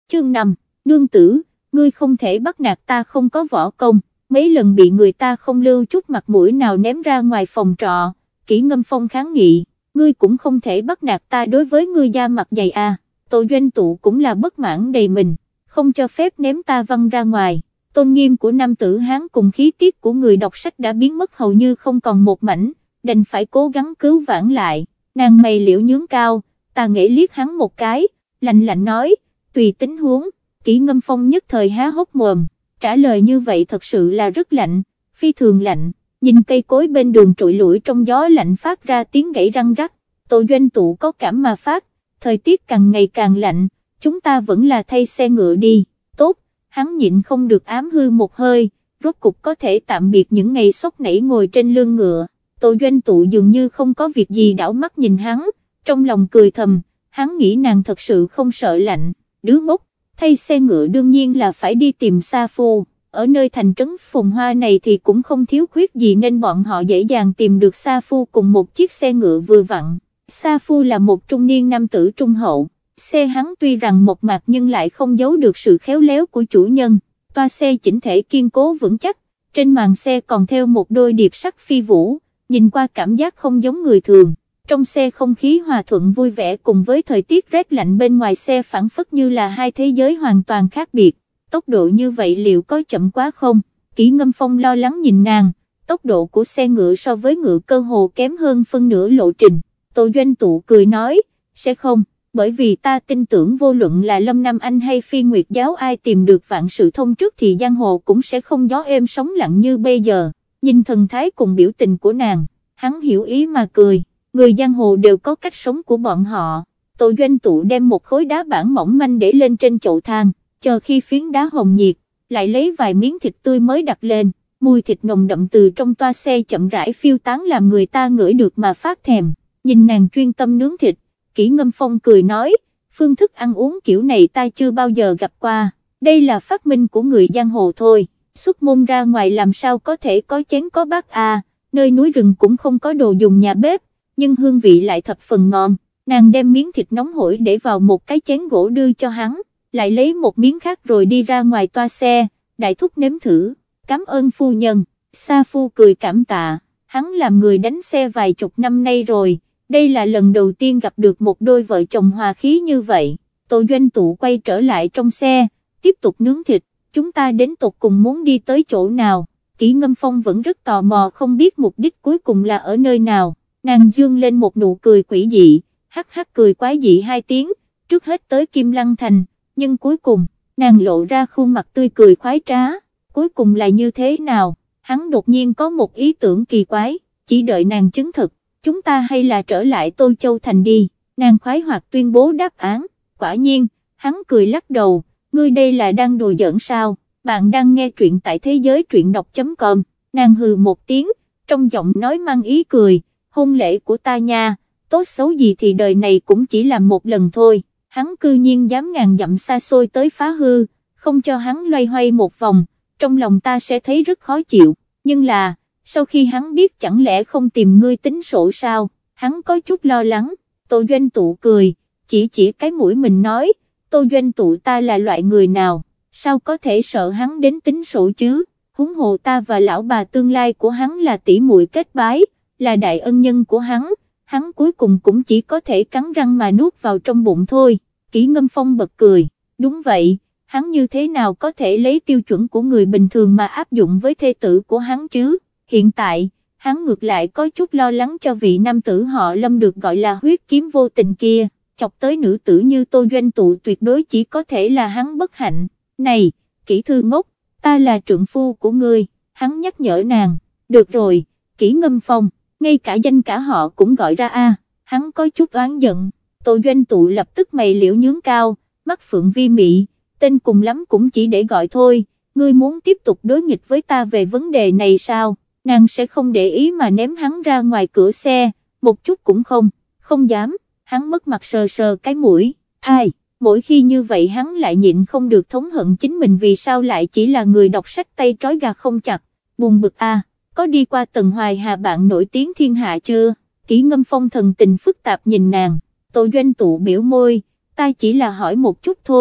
Chương 5, nương tử, ngươi không thể bắt nạt ta không có võ công, mấy lần bị người ta không lưu chút mặt mũi nào ném ra ngoài phòng trọ, Kỷ Ngâm Phong kháng nghị, ngươi cũng không thể bắt nạt ta đối với ngươi da mặt dày à, Tô Doanh Tụ cũng là bất mãn đầy mình, không cho phép ném ta văng ra ngoài, tôn nghiêm của nam tử Hán cùng khí tiết của người đọc sách đã biến mất hầu như không còn một mảnh, đành phải cố gắng cứu vãn lại, nàng mày liễu nhướng cao, ta nghĩ liếc hắn một cái, lạnh lạnh nói, tùy tính huống, Kỷ Ngâm Phong nhất thời há hốc mồm, trả lời như vậy thật sự là rất lạnh, phi thường lạnh, nhìn cây cối bên đường trụi lủi trong gió lạnh phát ra tiếng gãy răng rắc, Tô Doanh Tụ có cảm mà phát, thời tiết càng ngày càng lạnh, chúng ta vẫn là thay xe ngựa đi, tốt, hắn nhịn không được ám hư một hơi, rốt cục có thể tạm biệt những ngày sốc nảy ngồi trên lưng ngựa, Tô Doanh Tụ dường như không có việc gì đảo mắt nhìn hắn, trong lòng cười thầm, hắn nghĩ nàng thật sự không sợ lạnh, đứa ngốc, thay xe ngựa đương nhiên là phải đi tìm Sa Phu, ở nơi thành trấn phồn hoa này thì cũng không thiếu khuyết gì nên bọn họ dễ dàng tìm được Sa Phu cùng một chiếc xe ngựa vừa vặn. Sa Phu là một trung niên nam tử trung hậu, xe hắn tuy rằng mộc mạc nhưng lại không giấu được sự khéo léo của chủ nhân, toa xe chỉnh thể kiên cố vững chắc, trên màn xe còn theo một đôi điệp sắt phi vũ, nhìn qua cảm giác không giống người thường. Trong xe không khí hòa thuận vui vẻ cùng với thời tiết rét lạnh bên ngoài xe phảng phất như là hai thế giới hoàn toàn khác biệt, tốc độ như vậy liệu có chậm quá không? Kỷ Ngâm Phong lo lắng nhìn nàng, tốc độ của xe ngựa so với ngựa cơ hồ kém hơn phân nửa lộ trình, Tô Doanh Tụ cười nói, sẽ không, bởi vì ta tin tưởng vô luận là Lâm Nam Anh hay Phi Nguyệt Giáo ai tìm được vạn sự thông trước thì giang hồ cũng sẽ không gió êm sóng lặng như bây giờ, nhìn thần thái cùng biểu tình của nàng, hắn hiểu ý mà cười. Người giang hồ đều có cách sống của bọn họ, Tô Doanh Tụ đem một khối đá bản mỏng manh để lên trên chậu than, chờ khi phiến đá hồng nhiệt, lại lấy vài miếng thịt tươi mới đặt lên, mùi thịt nồng đậm từ trong toa xe chậm rãi phiêu tán làm người ta ngửi được mà phát thèm, nhìn nàng chuyên tâm nướng thịt, Kỷ Ngâm Phong cười nói, phương thức ăn uống kiểu này ta chưa bao giờ gặp qua, đây là phát minh của người giang hồ thôi, xuất môn ra ngoài làm sao có thể có chén có bát à, nơi núi rừng cũng không có đồ dùng nhà bếp, nhưng hương vị lại thập phần ngon, nàng đem miếng thịt nóng hổi để vào một cái chén gỗ đưa cho hắn, lại lấy một miếng khác rồi đi ra ngoài toa xe, đại thúc nếm thử, cảm ơn phu nhân, Sa Phu cười cảm tạ, hắn làm người đánh xe vài chục năm nay rồi, đây là lần đầu tiên gặp được một đôi vợ chồng hòa khí như vậy, Tô Doanh Tụ quay trở lại trong xe, tiếp tục nướng thịt, chúng ta đến tột cùng muốn đi tới chỗ nào, Kỷ Ngâm Phong vẫn rất tò mò không biết mục đích cuối cùng là ở nơi nào. Nàng dương lên một nụ cười quỷ dị, hắc hắc cười quái dị hai tiếng, trước hết tới Kim Lăng Thành, nhưng cuối cùng, nàng lộ ra khuôn mặt tươi cười khoái trá, cuối cùng là như thế nào, hắn đột nhiên có một ý tưởng kỳ quái, chỉ đợi nàng chứng thực, chúng ta hay là trở lại Tô Châu Thành đi, nàng khoái hoạt tuyên bố đáp án, quả nhiên, hắn cười lắc đầu, ngươi đây là đang đùa giỡn sao, bạn đang nghe truyện tại thế giới truyện đọc.com, nàng hừ một tiếng, trong giọng nói mang ý cười, hôn lễ của ta nha, tốt xấu gì thì đời này cũng chỉ làm một lần thôi, hắn cư nhiên dám ngàn dặm xa xôi tới phá hư, không cho hắn loay hoay một vòng, trong lòng ta sẽ thấy rất khó chịu, nhưng là, sau khi hắn biết chẳng lẽ không tìm ngươi tính sổ sao, hắn có chút lo lắng, Tô Doanh Tụ cười, chỉ cái mũi mình nói, Tô Doanh Tụ ta là loại người nào, sao có thể sợ hắn đến tính sổ chứ, huống hồ ta và lão bà tương lai của hắn là tỷ muội kết bái, là đại ân nhân của hắn cuối cùng cũng chỉ có thể cắn răng mà nuốt vào trong bụng thôi, Kỷ Ngâm Phong bật cười, đúng vậy, hắn như thế nào có thể lấy tiêu chuẩn của người bình thường mà áp dụng với thê tử của hắn chứ, hiện tại, hắn ngược lại có chút lo lắng cho vị nam tử họ Lâm được gọi là huyết kiếm vô tình kia, chọc tới nữ tử như Tô Doanh Tụ tuyệt đối chỉ có thể là hắn bất hạnh, này, Kỷ thư ngốc, ta là trượng phu của ngươi, hắn nhắc nhở nàng, được rồi, Kỷ Ngâm Phong. Ngay cả danh cả họ cũng gọi ra a, hắn có chút oán giận, Tô Doanh Tụ lập tức mày liễu nhướng cao, mắt phượng vi mị, tên cùng lắm cũng chỉ để gọi thôi, ngươi muốn tiếp tục đối nghịch với ta về vấn đề này sao, nàng sẽ không để ý mà ném hắn ra ngoài cửa xe, một chút cũng không dám, hắn mất mặt sờ sờ cái mũi, ai, mỗi khi như vậy hắn lại nhịn không được thống hận chính mình vì sao lại chỉ là người đọc sách tay trói gà không chặt, buồn bực a. Có đi qua Tần Hoài Hà bạn nổi tiếng thiên hạ chưa, Kỷ Ngâm Phong thần tình phức tạp nhìn nàng, Tô Doanh Tụ biểu môi, ta chỉ là hỏi một chút thôi,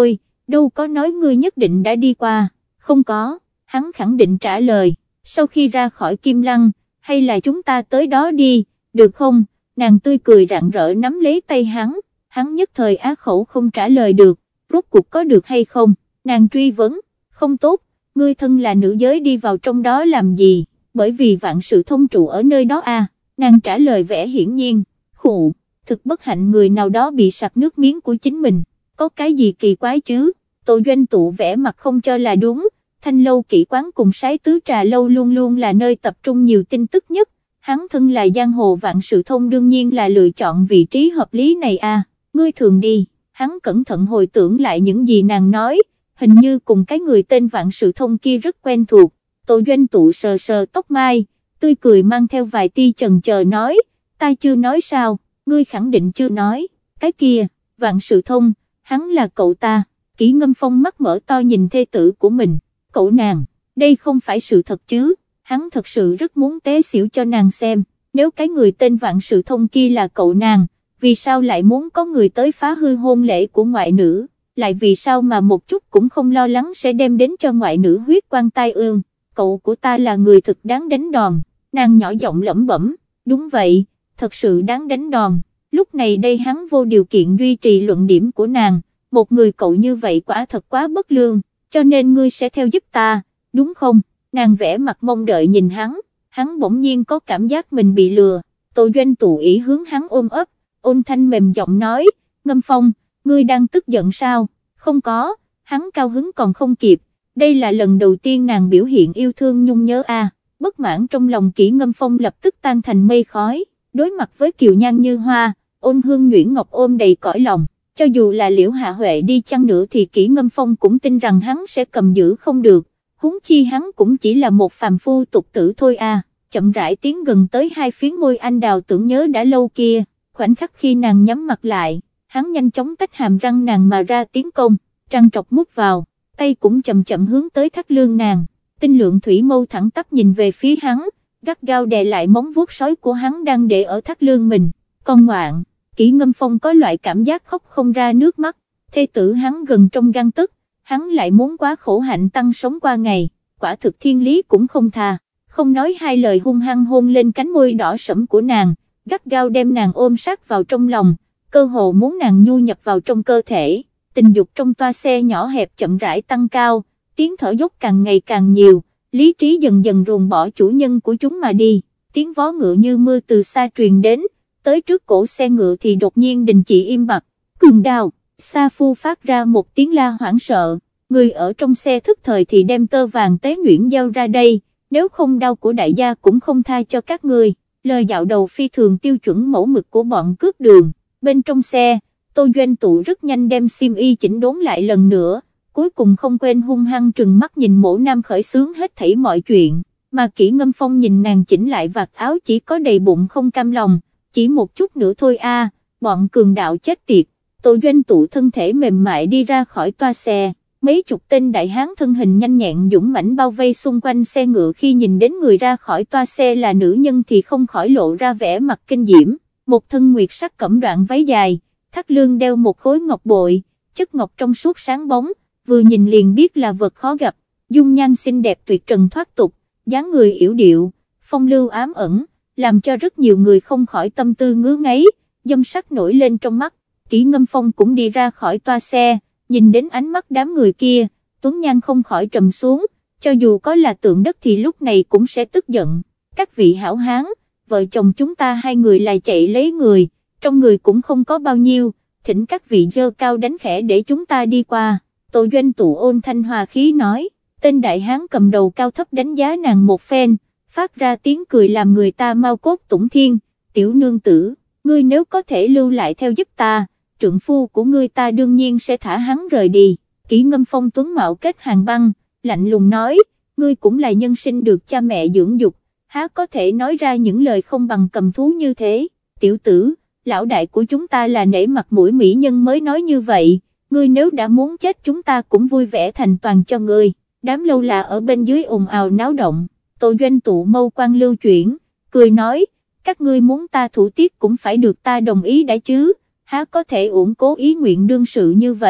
đâu có nói ngươi nhất định đã đi qua, không có, hắn khẳng định trả lời, sau khi ra khỏi Kim Lăng, hay là chúng ta tới đó đi, được không, nàng tươi cười rạng rỡ nắm lấy tay hắn nhất thời á khẩu không trả lời được, rốt cuộc có được hay không, nàng truy vấn, không tốt, ngươi thân là nữ giới đi vào trong đó làm gì, bởi vì vạn sự thông trụ ở nơi đó à, nàng trả lời vẻ hiển nhiên, khụ, thực bất hạnh người nào đó bị sặc nước miếng của chính mình, có cái gì kỳ quái chứ, Tô Doanh Tụ vẻ mặt không cho là đúng, Thanh Lâu Kỹ Quán cùng Sái Tứ Trà Lâu luôn luôn là nơi tập trung nhiều tin tức nhất, hắn thân là giang hồ vạn sự thông đương nhiên là lựa chọn vị trí hợp lý này à, ngươi thường đi, hắn cẩn thận hồi tưởng lại những gì nàng nói, hình như cùng cái người tên vạn sự thông kia rất quen thuộc, Tô Doanh Tụ sờ sờ tóc mai, tươi cười mang theo vài tia chần chờ nói, ta chưa nói sao, ngươi khẳng định chưa nói, cái kia, vạn sự thông, hắn là cậu ta, Kỷ Ngâm Phong mắt mở to nhìn thê tử của mình, cậu nàng, đây không phải sự thật chứ, hắn thật sự rất muốn té xỉu cho nàng xem, nếu cái người tên vạn sự thông kia là cậu nàng, vì sao lại muốn có người tới phá hư hôn lễ của ngoại nữ, lại vì sao mà một chút cũng không lo lắng sẽ đem đến cho ngoại nữ huyết quan tai ương, cậu của ta là người thực đáng đánh đòn, nàng nhỏ giọng lẩm bẩm, đúng vậy, thật sự đáng đánh đòn, lúc này đây hắn vô điều kiện duy trì luận điểm của nàng, một người cậu như vậy quả thật quá bất lương, cho nên ngươi sẽ theo giúp ta, đúng không, nàng vẽ mặt mong đợi nhìn hắn bỗng nhiên có cảm giác mình bị lừa, Tô Doanh Tụ ý hướng hắn ôm ấp, ôn thanh mềm giọng nói, Ngâm Phong, ngươi đang tức giận sao, không có, hắn cao hứng còn không kịp, đây là lần đầu tiên nàng biểu hiện yêu thương nhung nhớ a. Bất mãn trong lòng Kỷ Ngâm Phong lập tức tan thành mây khói, đối mặt với kiều nhan như hoa, ôn hương nhuyễn ngọc ôm đầy cõi lòng, cho dù là Liễu Hạ Huệ đi chăng nữa thì Kỷ Ngâm Phong cũng tin rằng hắn sẽ cầm giữ không được, huống chi hắn cũng chỉ là một phàm phu tục tử thôi à, chậm rãi tiến gần tới hai phiến môi anh đào tưởng nhớ đã lâu kia, khoảnh khắc khi nàng nhắm mặt lại, hắn nhanh chóng tách hàm răng nàng mà ra tiến công, trăng trọc mút vào, tay cũng chậm chậm hướng tới thắt lưng nàng. Tinh lượng thủy mâu thẳng tắp nhìn về phía hắn, gắt gao đè lại móng vuốt sói của hắn đang để ở thắt lưng mình, con ngoạn, Kỷ Ngâm Phong có loại cảm giác khóc không ra nước mắt, thê tử hắn gần trong gang tức, hắn lại muốn quá khổ hạnh tăng sống qua ngày, quả thực thiên lý cũng không tha, không nói hai lời hung hăng hôn lên cánh môi đỏ sẫm của nàng, gắt gao đem nàng ôm sát vào trong lòng, cơ hồ muốn nàng nhu nhập vào trong cơ thể, tình dục trong toa xe nhỏ hẹp chậm rãi tăng cao, tiếng thở dốc càng ngày càng nhiều, lý trí dần dần ruồng bỏ chủ nhân của chúng mà đi, tiếng vó ngựa như mưa từ xa truyền đến, tới trước cổ xe ngựa thì đột nhiên đình chỉ im bặt, cường đao, Sa Phu phát ra một tiếng la hoảng sợ, người ở trong xe thức thời thì đem tơ vàng tế nhuyễn giao ra đây, nếu không đau của đại gia cũng không tha cho các ngươi, lời dạo đầu phi thường tiêu chuẩn mẫu mực của bọn cướp đường, bên trong xe, Tô Doanh Tụ rất nhanh đem xiêm y chỉnh đốn lại lần nữa, cuối cùng không quên hung hăng trừng mắt nhìn Mộ Nam khởi xướng hết thảy mọi chuyện, mà Kỷ Ngâm Phong nhìn nàng chỉnh lại vạt áo chỉ có đầy bụng không cam lòng, chỉ một chút nữa thôi a, bọn cường đạo chết tiệt. Tô Doanh Tụ thân thể mềm mại đi ra khỏi toa xe, mấy chục tên đại hán thân hình nhanh nhẹn dũng mãnh bao vây xung quanh xe ngựa, khi nhìn đến người ra khỏi toa xe là nữ nhân thì không khỏi lộ ra vẻ mặt kinh diễm, một thân nguyệt sắc cẩm đoạn váy dài, thắt lưng đeo một khối ngọc bội, chất ngọc trong suốt sáng bóng, vừa nhìn liền biết là vật khó gặp, dung nhan xinh đẹp tuyệt trần thoát tục, dáng người yểu điệu, phong lưu ám ẩn, làm cho rất nhiều người không khỏi tâm tư ngứa ngáy, dâm sắc nổi lên trong mắt. Kỷ Ngâm Phong cũng đi ra khỏi toa xe, nhìn đến ánh mắt đám người kia, tuấn nhan không khỏi trầm xuống, cho dù có là tượng đất thì lúc này cũng sẽ tức giận. Các vị hảo hán, vợ chồng chúng ta hai người là chạy lấy người, trong người cũng không có bao nhiêu, thỉnh các vị dơ cao đánh khẽ để chúng ta đi qua. Tô Doanh Tụ ôn thanh hòa khí nói, tên đại hán cầm đầu cao thấp đánh giá nàng một phen, phát ra tiếng cười làm người ta mau cốt tủng thiên, tiểu nương tử, ngươi nếu có thể lưu lại theo giúp ta, trượng phu của ngươi ta đương nhiên sẽ thả hắn rời đi. Kỷ Ngâm Phong tuấn mạo kết hàng băng, lạnh lùng nói, ngươi cũng là nhân sinh được cha mẹ dưỡng dục, há có thể nói ra những lời không bằng cầm thú như thế, tiểu tử, lão đại của chúng ta là nể mặt mũi mỹ nhân mới nói như vậy, ngươi nếu đã muốn chết chúng ta cũng vui vẻ thành toàn cho ngươi. Đám lâu là ở bên dưới ồn ào náo động, Tô Doanh Tụ mâu quan lưu chuyển, cười nói, các ngươi muốn ta thủ tiết cũng phải được ta đồng ý đã chứ, há có thể uổng cố ý nguyện đương sự như vậy.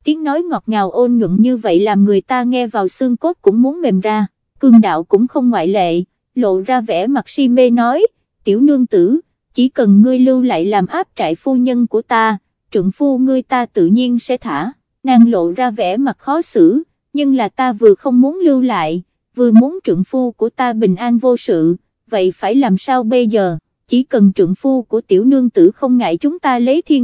tiếng nói ngọt ngào ôn nhuận như vậy làm người ta nghe vào xương cốt cũng muốn mềm ra. Cường Đạo cũng không ngoại lệ, lộ ra vẻ mặt si mê nói, tiểu nương tử, chỉ cần ngươi lưu lại làm áp trại phu nhân của ta, trượng phu ngươi ta tự nhiên sẽ thả. Nàng lộ ra vẻ mặt khó xử, nhưng là ta vừa không muốn lưu lại, vừa muốn trượng phu của ta bình an vô sự, vậy phải làm sao bây giờ? Chỉ cần trượng phu của tiểu nương tử không ngại chúng ta lấy thiên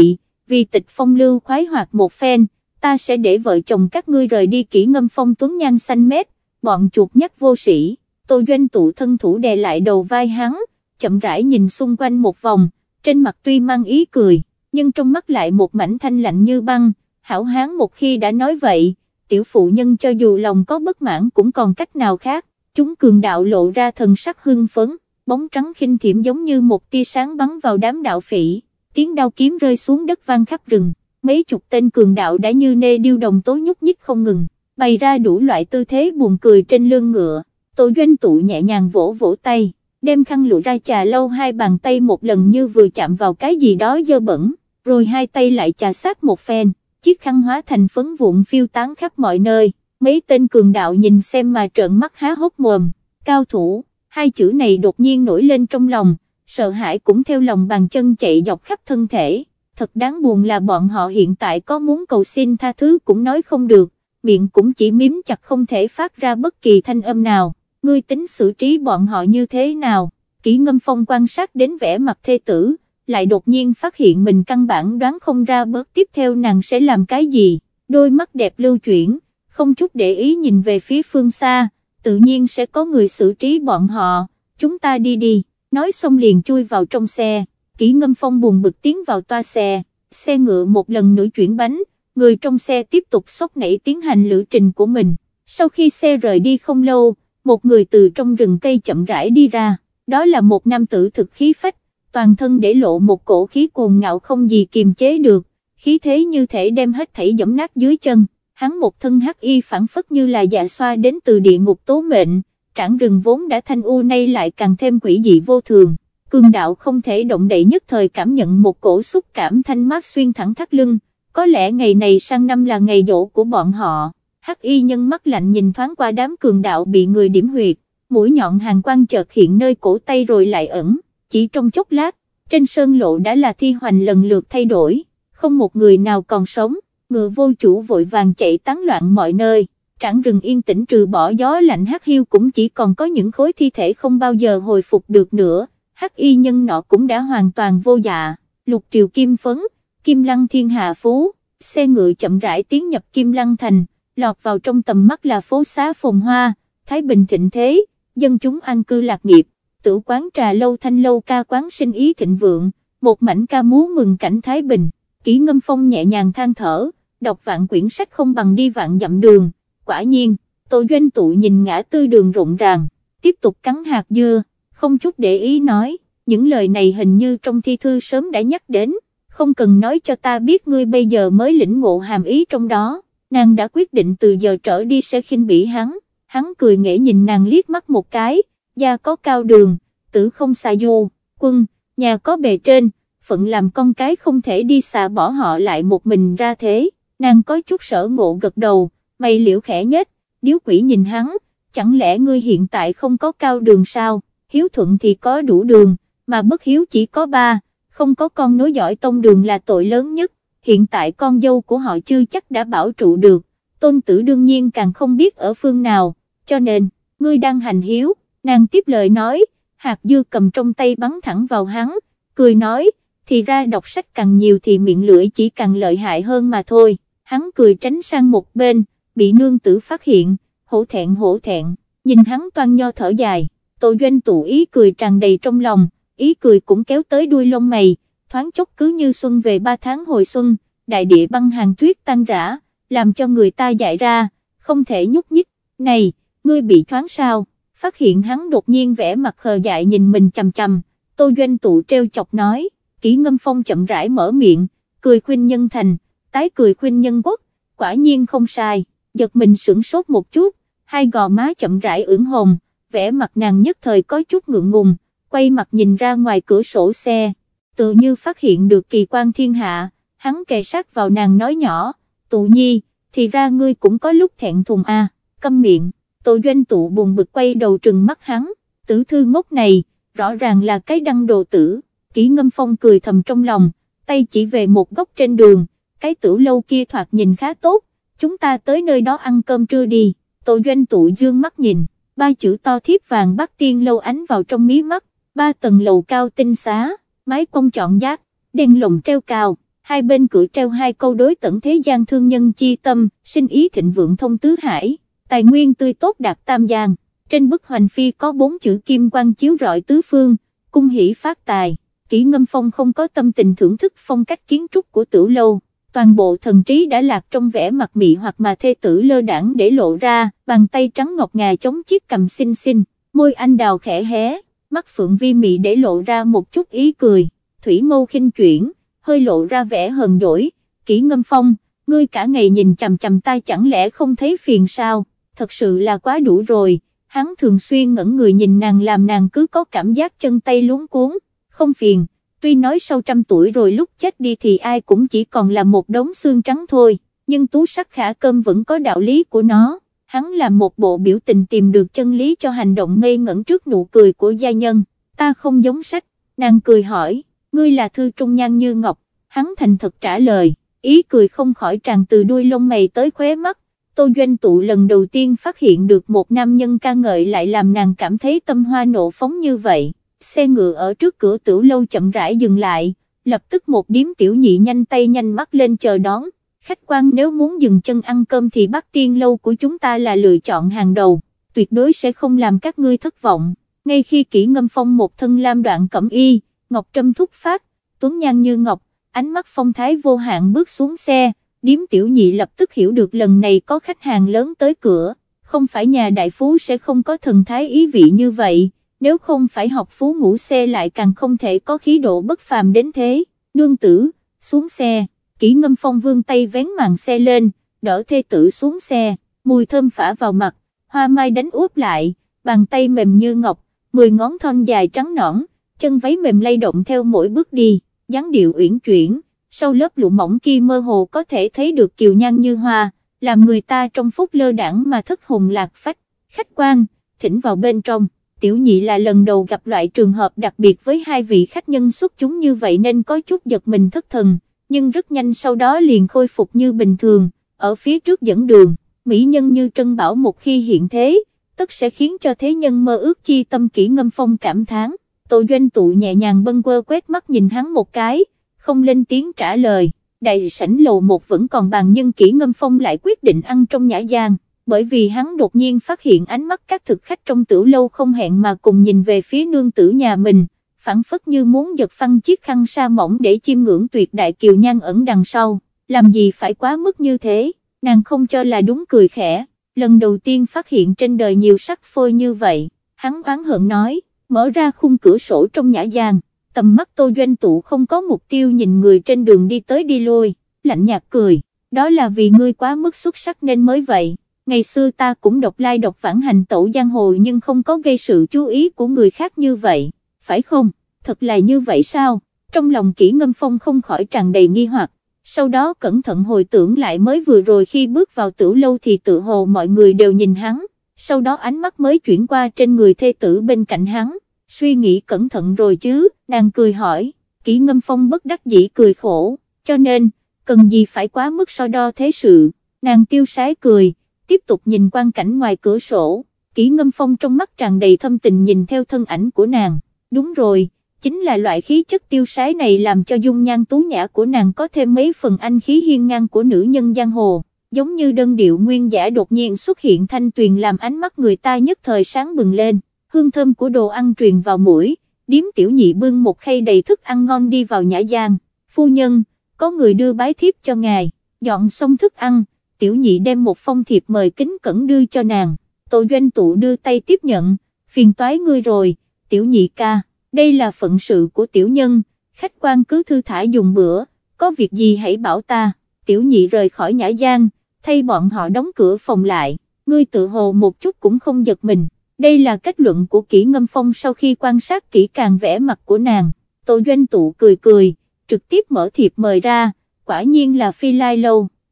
vì tịch phong lưu khoái hoạt một phen, ta sẽ để vợ chồng các ngươi rời đi. Kỷ Ngâm Phong tuấn nhanh xanh mét, bọn chuột nhắt vô sĩ. Tô Doanh Tụ thân thủ đè lại đầu vai hắn, chậm rãi nhìn xung quanh một vòng, trên mặt tuy mang ý cười, nhưng trong mắt lại một mảnh thanh lạnh như băng. Hảo hán một khi đã nói vậy, tiểu phụ nhân cho dù lòng có bất mãn cũng còn cách nào khác. Chúng Cường Đạo lộ ra thần sắc hưng phấn, bóng trắng khinh thiểm giống như một tia sáng bắn vào đám đạo phỉ, tiếng đao kiếm rơi xuống đất vang khắp rừng. Mấy chục tên Cường Đạo đã như nê điêu đồng tố nhúc nhích không ngừng, bày ra đủ loại tư thế buồn cười trên lưng ngựa. Tô Doanh Tụ nhẹ nhàng vỗ vỗ tay, đem khăn lụa ra chà lâu hai bàn tay một lần như vừa chạm vào cái gì đó dơ bẩn, rồi hai tay lại chà sát một phen, chiếc khăn hóa thành phấn vụn phiêu tán khắp mọi nơi. Mấy tên Cường Đạo nhìn xem mà trợn mắt há hốc mồm. Cao thủ, hai chữ này đột nhiên nổi lên trong lòng, sợ hãi cũng theo lòng bàn chân chạy dọc khắp thân thể. Thật đáng buồn là bọn họ hiện tại có muốn cầu xin tha thứ cũng nói không được, miệng cũng chỉ miếm chặt không thể phát ra bất kỳ thanh âm nào. Ngươi tính xử trí bọn họ như thế nào? Kỷ Ngâm Phong quan sát đến vẻ mặt thê tử, lại đột nhiên phát hiện mình căn bản đoán không ra bước tiếp theo nàng sẽ làm cái gì. Đôi mắt đẹp lưu chuyển, không chút để ý nhìn về phía phương xa, tự nhiên sẽ có người xử trí bọn họ, chúng ta đi đi. Nói xong liền chui vào trong xe. Kỷ Ngâm Phong buồn bực tiến vào toa xe, xe ngựa một lần nữa chuyển bánh, người trong xe tiếp tục xốc nảy tiến hành lữ trình của mình. Sau khi xe rời đi không lâu, một người từ trong rừng cây chậm rãi đi ra, đó là một nam tử thực khí phách, toàn thân để lộ một cổ khí cuồng ngạo không gì kiềm chế được, khí thế như thể đem hết thảy giẫm nát dưới chân. Hắn một thân hắc y phảng phất như là dạ xoa đến từ địa ngục tố mệnh, trảng rừng vốn đã thanh u nay lại càng thêm quỷ dị vô thường. Cường Đạo không thể động đậy nhất thời cảm nhận một cổ xúc cảm thanh mát xuyên thẳng thắt lưng, có lẽ ngày này sang năm là ngày giỗ của bọn họ. Hắc y nhân mắt lạnh nhìn thoáng qua đám Cường Đạo bị người điểm huyệt, mũi nhọn hàn quang chợt hiện nơi cổ tay rồi lại ẩn, chỉ trong chốc lát, trên sơn lộ đã là thi hoành lần lượt thay đổi, không một người nào còn sống. Ngựa vô chủ vội vàng chạy tán loạn mọi nơi, trảng rừng yên tĩnh trừ bỏ gió lạnh hắc hiu cũng chỉ còn có những khối thi thể không bao giờ hồi phục được nữa. Hắc y nhân nọ cũng đã hoàn toàn vô dạ. Lục triều kim phấn, Kim Lăng thiên hạ phú, xe ngựa chậm rãi tiến nhập Kim Lăng thành, lọt vào trong tầm mắt là phố xá phồn hoa, thái bình thịnh thế, dân chúng an cư lạc nghiệp, tử quán trà lâu thanh lâu ca quán sinh ý thịnh vượng, một mảnh ca múa mừng cảnh thái bình. Kỷ Ngâm Phong nhẹ nhàng than thở, đọc vạn quyển sách không bằng đi vạn dặm đường. Quả nhiên, Tô Doanh Tụ nhìn ngã tư đường rộn ràng, tiếp tục cắn hạt dưa, không chút để ý nói, những lời này hình như trong thi thư sớm đã nhắc đến, không cần nói cho ta biết ngươi bây giờ mới lĩnh ngộ hàm ý trong đó. Nàng đã quyết định từ giờ trở đi sẽ khinh bỉ hắn cười nghễ nhìn nàng liếc mắt một cái, gia có cao đường, tử không xà du, quân, nhà có bề trên, phận làm con cái không thể đi xa bỏ họ lại một mình ra thế. Nàng có chút sở ngộ gật đầu, mày liễu khẽ nhếch, điếu quỷ nhìn hắn, chẳng lẽ ngươi hiện tại không có cao đường sao? Hiếu thuận thì có đủ đường, mà bất hiếu chỉ có ba, không có con nối dõi tông đường là tội lớn nhất. Hiện tại con dâu của họ chưa chắc đã bảo trụ được, tôn tử đương nhiên càng không biết ở phương nào, cho nên, ngươi đang hành hiếu. Nàng tiếp lời nói, hạt dưa cầm trong tay bắn thẳng vào hắn, cười nói, thì ra đọc sách càng nhiều thì miệng lưỡi chỉ càng lợi hại hơn mà thôi. Hắn cười tránh sang một bên, bị nương tử phát hiện, hổ thẹn, nhìn hắn toan nho thở dài. Tô Doanh Tụ ý cười tràn đầy trong lòng, ý cười cũng kéo tới đuôi lông mày, thoáng chốc cứ như xuân về 3 tháng hồi xuân, đại địa băng hàng tuyết tan rã, làm cho người ta dại ra, không thể nhúc nhích. Này, ngươi bị thoáng sao? Phát hiện hắn đột nhiên vẻ mặt khờ dại nhìn mình chằm chằm, Tô Doanh Tụ treo chọc nói. Kỷ Ngâm Phong chậm rãi mở miệng, cười khuyên nhân thành, tái cười khuyên nhân quốc, quả nhiên không sai. Giật mình sửng sốt một chút, hai gò má chậm rãi ửng hồng, vẻ mặt nàng nhất thời có chút ngượng ngùng, quay mặt nhìn ra ngoài cửa sổ xe, tự như phát hiện được kỳ quan thiên hạ. Hắn kề sát vào nàng nói nhỏ, Tụ Nhi, thì ra ngươi cũng có lúc thẹn thùng à, câm miệng. Tô Doanh Tụ buồn bực quay đầu trừng mắt hắn, Tử thư ngốc này, rõ ràng là cái đăng đồ tử. Kỷ Ngâm Phong cười thầm trong lòng, tay chỉ về một góc trên đường, cái tử lâu kia thoạt nhìn khá tốt, chúng ta tới nơi đó ăn cơm trưa đi. Tô Doanh Tụ dương mắt nhìn, 3 chữ to thiếp vàng Bắc Tiên lâu ánh vào trong mí mắt, 3 tầng lầu cao tinh xá, mái cong chọn giác, đèn lồng treo cao, hai bên cửa treo 2 câu đối tận thế gian thương nhân chi tâm, sinh ý thịnh vượng thông tứ hải, tài nguyên tươi tốt đạt tam giang. Trên bức hoành phi có 4 chữ kim quang chiếu rọi tứ phương, cung hỷ phát tài. Kỷ Ngâm Phong không có tâm tình thưởng thức phong cách kiến trúc của tử lâu, toàn bộ thần trí đã lạc trong vẻ mặt mị hoặc mà thê tử lơ đãng để lộ ra, bàn tay trắng ngọc ngà chống chiếc cằm xinh xinh, môi anh đào khẽ hé, mắt phượng vi mị để lộ ra một chút ý cười, thủy mâu khinh chuyển, hơi lộ ra vẻ hờn dỗi. Kỷ Ngâm Phong, ngươi cả ngày nhìn chằm chằm ta chẳng lẽ không thấy phiền sao, thật sự là quá đủ rồi. Hắn thường xuyên ngẩn người nhìn nàng làm nàng cứ có cảm giác chân tay luống cuống. Không phiền, tuy nói sau 100 tuổi rồi lúc chết đi thì ai cũng chỉ còn là một đống xương trắng thôi, nhưng tú sắc khả cơm vẫn có đạo lý của nó. Hắn làm một bộ biểu tình tìm được chân lý cho hành động ngây ngẩn trước nụ cười của gia nhân. Ta không giống sách. Nàng cười hỏi, ngươi là thư trung nhan như ngọc. Hắn thành thật trả lời, ý cười không khỏi tràn từ đuôi lông mày tới khóe mắt. Tô Doanh Tụ lần đầu tiên phát hiện được một nam nhân ca ngợi lại làm nàng cảm thấy tâm hoa nộ phóng như vậy. Xe ngựa ở trước cửa tử lâu chậm rãi dừng lại, lập tức một điếm tiểu nhị nhanh tay nhanh mắt lên chờ đón. Khách quan nếu muốn dừng chân ăn cơm thì Bắc Tiên lâu của chúng ta là lựa chọn hàng đầu, tuyệt đối sẽ không làm các ngươi thất vọng. Ngay khi Kỷ Ngâm Phong một thân lam đoạn cẩm y, ngọc trâm thúc phát, tuấn nhan như ngọc, ánh mắt phong thái vô hạn bước xuống xe. Điếm tiểu nhị lập tức hiểu được lần này có khách hàng lớn tới cửa, không phải nhà đại phú sẽ không có thần thái ý vị như vậy, nếu không phải học phú ngũ xe lại càng không thể có khí độ bất phàm đến thế. Nương tử, xuống xe. Kỷ Ngâm Phong vươn tay vén màn xe lên, đỡ thê tử xuống xe, mùi thơm phả vào mặt, hoa mai đánh úp lại, bàn tay mềm như ngọc, 10 ngón thon dài trắng nõn, chân váy mềm lay động theo mỗi bước đi, dáng điệu uyển chuyển. Sau lớp lụa mỏng kia mơ hồ có thể thấy được kiều nhan như hoa, làm người ta trong phút lơ đãng mà thất hồn lạc phách. Khách quan, thỉnh vào bên trong. Tiểu nhị là lần đầu gặp loại trường hợp đặc biệt với 2 vị khách nhân xuất chúng như vậy nên có chút giật mình thất thần, nhưng rất nhanh sau đó liền khôi phục như bình thường, ở phía trước dẫn đường, mỹ nhân như trân bảo một khi hiện thế, tất sẽ khiến cho thế nhân mơ ước chi tâm. Kỷ Ngâm Phong cảm thán. Tô Doanh Tụ nhẹ nhàng bâng quơ quét mắt nhìn hắn một cái, không lên tiếng trả lời. Đại sảnh lầu 1 vẫn còn bàn nhưng Kỷ Ngâm Phong lại quyết định ăn trong nhã gian, bởi vì hắn đột nhiên phát hiện ánh mắt các thực khách trong tử lâu không hẹn mà cùng nhìn về phía nương tử nhà mình, phảng phất như muốn giật phăng chiếc khăn sa mỏng để chiêm ngưỡng tuyệt đại kiều nhan ẩn đằng sau. Làm gì phải quá mức như thế, nàng không cho là đúng cười khẽ, lần đầu tiên phát hiện trên đời nhiều sắc phôi như vậy. Hắn oán hận nói, mở ra khung cửa sổ trong nhã gian. Tầm mắt Tô Doanh Tụ không có mục tiêu nhìn người trên đường đi tới đi lui, lạnh nhạt cười, đó là vì ngươi quá mức xuất sắc nên mới vậy. Ngày xưa ta cũng độc lai độc vãng hành tẩu giang hồ nhưng không có gây sự chú ý của người khác như vậy, phải không? Thật là như vậy sao? Trong lòng Kỷ Ngâm Phong không khỏi tràn đầy nghi hoặc, sau đó cẩn thận hồi tưởng lại mới vừa rồi khi bước vào tử lâu thì tự hồ mọi người đều nhìn hắn, sau đó ánh mắt mới chuyển qua trên người thê tử bên cạnh hắn. Suy nghĩ cẩn thận rồi chứ, nàng cười hỏi. Kỷ Ngâm Phong bất đắc dĩ cười khổ, cho nên, cần gì phải quá mức so đo thế sự. Nàng tiêu sái cười, tiếp tục nhìn quang cảnh ngoài cửa sổ. Kỷ Ngâm Phong trong mắt tràn đầy thâm tình nhìn theo thân ảnh của nàng. Đúng rồi, chính là loại khí chất tiêu sái này làm cho dung nhan tú nhã của nàng có thêm mấy phần anh khí hiên ngang của nữ nhân giang hồ, giống như đơn điệu nguyên giả đột nhiên xuất hiện thanh tuyền làm ánh mắt người ta nhất thời sáng bừng lên. Hương thơm của đồ ăn truyền vào mũi, điếm tiểu nhị bưng một khay đầy thức ăn ngon đi vào nhã gian. Phu nhân, có người đưa bái thiếp cho ngài. Dọn xong thức ăn, tiểu nhị đem một phong thiệp mời kính cẩn đưa cho nàng. Tô Doanh Tụ đưa tay tiếp nhận, phiền toái ngươi rồi, tiểu nhị ca, đây là phận sự của tiểu nhân, khách quan cứ thư thả dùng bữa, có việc gì hãy bảo ta. Tiểu nhị rời khỏi nhã gian, thay bọn họ đóng cửa phòng lại. Ngươi tự hồ một chút cũng không giật mình. Đây là kết luận của Kỷ Ngâm Phong sau khi quan sát kỹ càng vẻ mặt của nàng. Tô Doanh Tụ cười cười, trực tiếp mở thiệp mời ra, quả nhiên là Phi Lai lâu.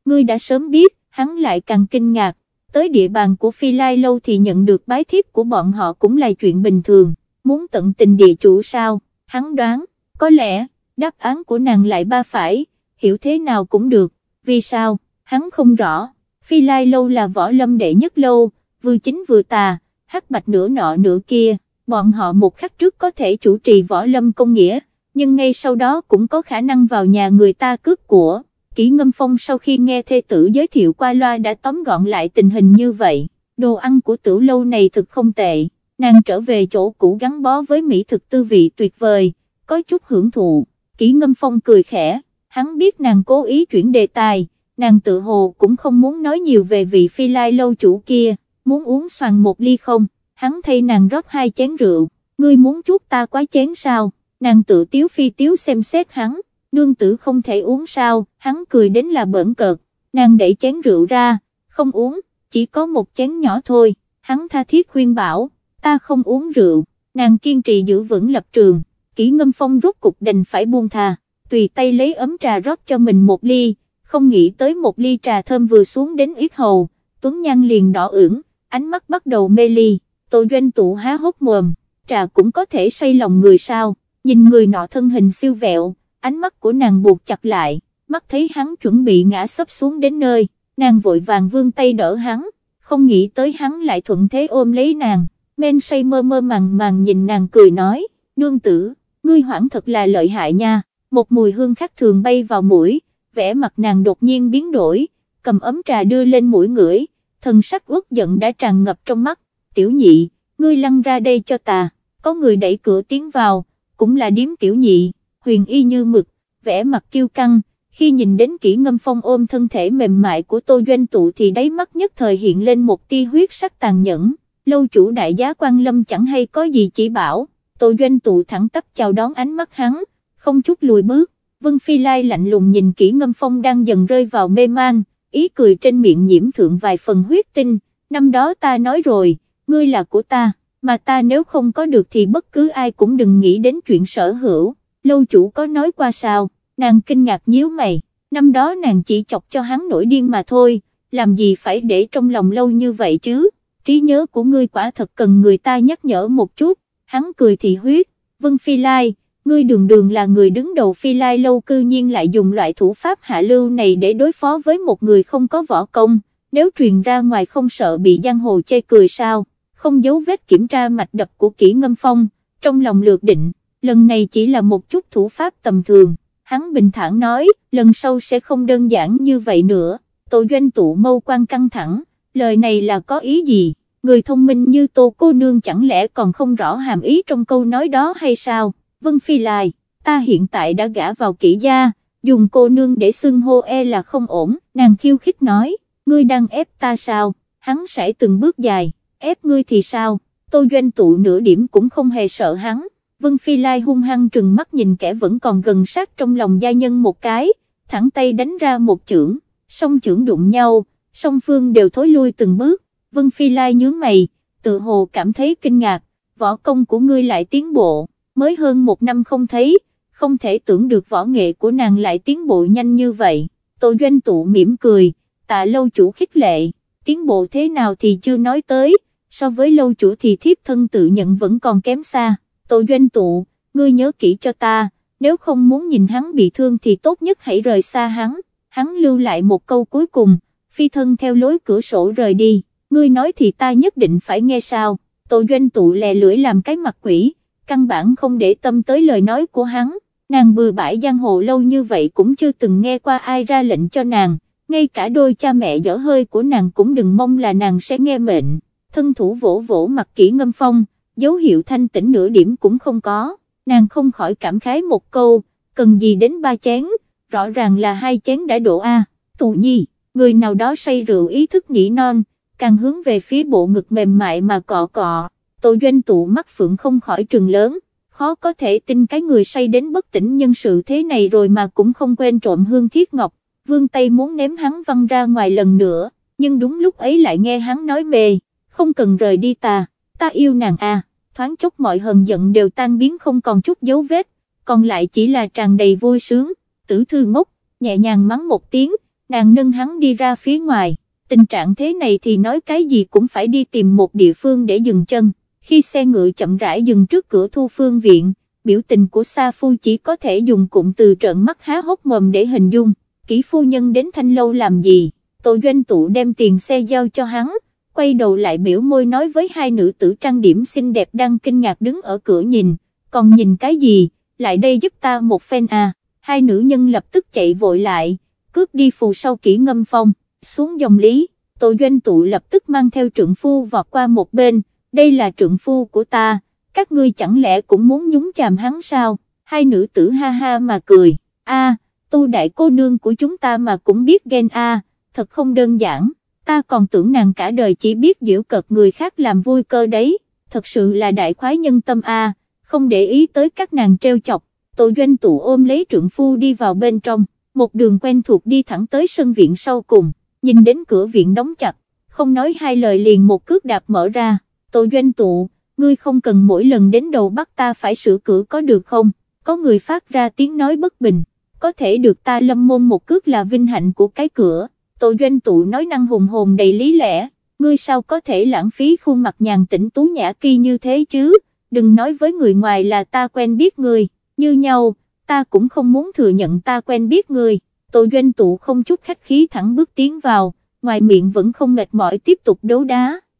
ngươi đã sớm biết, hắn lại càng kinh ngạc, tới địa bàn của Phi Lai Lâu thì nhận được bái thiếp của bọn họ cũng là chuyện bình thường, muốn tận tình địa chủ sao, hắn đoán, có lẽ, đáp án của nàng lại ba phải, hiểu thế nào cũng được, vì sao, hắn không rõ, Phi Lai Lâu là võ lâm đệ nhất lâu, vừa chính vừa tà, hắc bạch nửa nọ nửa kia, bọn họ một khắc trước có thể chủ trì võ lâm công nghĩa, nhưng ngay sau đó cũng có khả năng vào nhà người ta cướp của. Kỷ Ngâm Phong sau khi nghe thê tử giới thiệu qua loa đã tóm gọn lại tình hình như vậy, đồ ăn của tiểu lâu này thực không tệ, nàng trở về chỗ cũ gắn bó với mỹ thực tư vị tuyệt vời, có chút hưởng thụ. Kỷ Ngâm Phong cười khẽ, hắn biết nàng cố ý chuyển đề tài, nàng tự hồ cũng không muốn nói nhiều về vị Phi Lai Lâu chủ kia, muốn uống xoàng một ly không, hắn thay nàng rót 2 chén rượu, ngươi muốn chuốc ta quá chén sao, nàng tự tiếu phi tiếu xem xét hắn, nương tử không thể uống sao, hắn cười đến là bỡn cợt, nàng đẩy chén rượu ra, không uống, chỉ có một chén nhỏ thôi, hắn tha thiết khuyên bảo, ta không uống rượu, nàng kiên trì giữ vững lập trường, Kỷ Ngâm Phong rốt cục đành phải buông tha, tùy tay lấy ấm trà rót cho mình một ly, không nghĩ tới một ly trà thơm vừa xuống đến yết hầu, Tuấn Nhan liền đỏ ửng, ánh mắt bắt đầu mê ly, Tô Doanh Tụ há hốc mồm, trà cũng có thể say lòng người sao, nhìn người nọ thân hình siêu vẹo, ánh mắt của nàng buộc chặt lại, mắt thấy hắn chuẩn bị ngã sấp xuống đến nơi, nàng vội vàng vươn tay đỡ hắn, không nghĩ tới hắn lại thuận thế ôm lấy nàng, men say mơ mơ màng màng nhìn nàng cười nói, nương tử, ngươi hoảng thật là lợi hại nha, một mùi hương khác thường bay vào mũi, vẻ mặt nàng đột nhiên biến đổi, cầm ấm trà đưa lên mũi ngửi, thần sắc uất giận đã tràn ngập trong mắt, tiểu nhị, ngươi lăn ra đây cho ta, có người đẩy cửa tiến vào, cũng là điếm tiểu nhị, huyền y như mực, vẻ mặt kiêu căng, khi nhìn đến Kỷ Ngâm Phong ôm thân thể mềm mại của Tô Doanh Tụ thì đáy mắt nhất thời hiện lên một tia huyết sắc tàn nhẫn, lâu chủ đại giá Quan Lâm chẳng hay có gì chỉ bảo, Tô Doanh Tụ thẳng tắp chào đón ánh mắt hắn, không chút lùi bước, Vân Phi Lai lạnh lùng nhìn Kỷ Ngâm Phong đang dần rơi vào mê man, ý cười trên miệng nhiễm thượng vài phần huyết tinh, năm đó ta nói rồi, ngươi là của ta, mà ta nếu không có được thì bất cứ ai cũng đừng nghĩ đến chuyện sở hữu, lâu chủ có nói qua sao, nàng kinh ngạc nhíu mày, năm đó nàng chỉ chọc cho hắn nổi điên mà thôi, làm gì phải để trong lòng lâu như vậy chứ, trí nhớ của ngươi quả thật cần người ta nhắc nhở một chút, hắn cười thị huyết, Vân Phi Lai, ngươi đường đường là người đứng đầu Phi Lai Lâu cư nhiên lại dùng loại thủ pháp hạ lưu này để đối phó với một người không có võ công, nếu truyền ra ngoài không sợ bị giang hồ chê cười sao, không giấu vết kiểm tra mạch đập của Kỷ Ngâm Phong, trong lòng lược định, lần này chỉ là một chút thủ pháp tầm thường, hắn bình thản nói, lần sau sẽ không đơn giản như vậy nữa, Tô Doanh Tụ mâu quan căng thẳng, lời này là có ý gì, người thông minh như Tô cô nương chẳng lẽ còn không rõ hàm ý trong câu nói đó hay sao, Vân Phi Lai, ta hiện tại đã gả vào Kỷ gia, dùng cô nương để xưng hô là không ổn, nàng khiêu khích nói, ngươi đang ép ta sao, hắn sải từng bước dài, ép ngươi thì sao, Tô Doanh Tụ nửa điểm cũng không hề sợ hắn, Vân Phi Lai hung hăng trừng mắt nhìn kẻ vẫn còn gần sát trong lòng gia nhân một cái, thẳng tay đánh ra một chưởng, song chưởng đụng nhau, song phương đều thối lui từng bước, Vân Phi Lai nhướng mày, tự hồ cảm thấy kinh ngạc, võ công của ngươi lại tiến bộ, mới hơn 1 năm không thấy, không thể tưởng được võ nghệ của nàng lại tiến bộ nhanh như vậy, Tô Doanh Tụ mỉm cười, tạ lâu chủ khích lệ, tiến bộ thế nào thì chưa nói tới, so với lâu chủ thì thiếp thân tự nhận vẫn còn kém xa, Tô Doanh Tụ, ngươi nhớ kỹ cho ta, nếu không muốn nhìn hắn bị thương thì tốt nhất hãy rời xa hắn lưu lại một câu cuối cùng, phi thân theo lối cửa sổ rời đi, ngươi nói thì ta nhất định phải nghe sao, Tô Doanh Tụ lè lưỡi làm cái mặt quỷ, căn bản không để tâm tới lời nói của hắn, nàng bừa bãi giang hồ lâu như vậy cũng chưa từng nghe qua ai ra lệnh cho nàng, ngay cả đôi cha mẹ dở hơi của nàng cũng đừng mong là nàng sẽ nghe mệnh, thân thủ vỗ vỗ mặt Kỷ Ngâm Phong, dấu hiệu thanh tĩnh nửa điểm cũng không có, nàng không khỏi cảm khái một câu, cần gì đến 3 chén, rõ ràng là 2 chén đã đổ a. Tụ nhi, người nào đó say rượu ý thức nỉ non, càng hướng về phía bộ ngực mềm mại mà cọ cọ, Tô Doanh Tụ mắt phượng không khỏi trừng lớn, khó có thể tin cái người say đến bất tỉnh nhân sự thế này rồi mà cũng không quên trộm hương thiết ngọc, vươn tay muốn ném hắn văng ra ngoài lần nữa, nhưng đúng lúc ấy lại nghe hắn nói mê, không cần rời đi ta yêu nàng à, thoáng chốc mọi hờn giận đều tan biến không còn chút dấu vết, còn lại chỉ là tràn đầy vui sướng, Tử Thư ngốc, nhẹ nhàng mắng một tiếng, nàng nâng hắn đi ra phía ngoài, tình trạng thế này thì nói cái gì cũng phải đi tìm một địa phương để dừng chân. Khi xe ngựa chậm rãi dừng trước cửa Thu Phương viện, biểu tình của Sa Phu chỉ có thể dùng cụm từ trợn mắt há hốc mồm để hình dung. Kỷ phu nhân đến Thanh Lâu làm gì? Tô Doanh Tụ đem tiền xe giao cho hắn, quay đầu lại biểu môi nói với hai nữ tử trang điểm xinh đẹp đang kinh ngạc đứng ở cửa nhìn, còn nhìn cái gì, lại đây giúp ta một phen à. Hai nữ nhân lập tức chạy vội lại, cướp đi phù sau Kỷ Ngâm Phong, xuống dòng lý. Tô Doanh Tụ lập tức mang theo trượng phu vọt qua một bên, đây là trượng phu của ta, các ngươi chẳng lẽ cũng muốn nhúng chàm hắn sao? Hai nữ tử ha ha mà cười, a, Tô đại cô nương của chúng ta mà cũng biết ghen a, thật không đơn giản, ta còn tưởng nàng cả đời chỉ biết giễu cợt người khác làm vui cơ đấy, thật sự là đại khoái nhân tâm a, không để ý tới các nàng trêu chọc. Tô Doanh Tụ ôm lấy trượng phu đi vào bên trong, một đường quen thuộc đi thẳng tới sân viện sau cùng, nhìn đến cửa viện đóng chặt, không nói hai lời liền một cước đạp mở ra. Tô Doanh Tụ, ngươi không cần mỗi lần đến đầu bắt ta phải sửa cửa có được không? Có người phát ra tiếng nói bất bình, có thể được ta lâm môn một cước là vinh hạnh của cái cửa. Tô Doanh Tụ nói năng hùng hồn đầy lý lẽ, ngươi sao có thể lãng phí khuôn mặt nhàn tĩnh tú nhã kia như thế chứ, đừng nói với người ngoài là ta quen biết ngươi, như nhau, ta cũng không muốn thừa nhận ta quen biết ngươi. Tô Doanh Tụ không chút khách khí thẳng bước tiến vào, ngoài miệng vẫn không mệt mỏi tiếp tục đấu đá.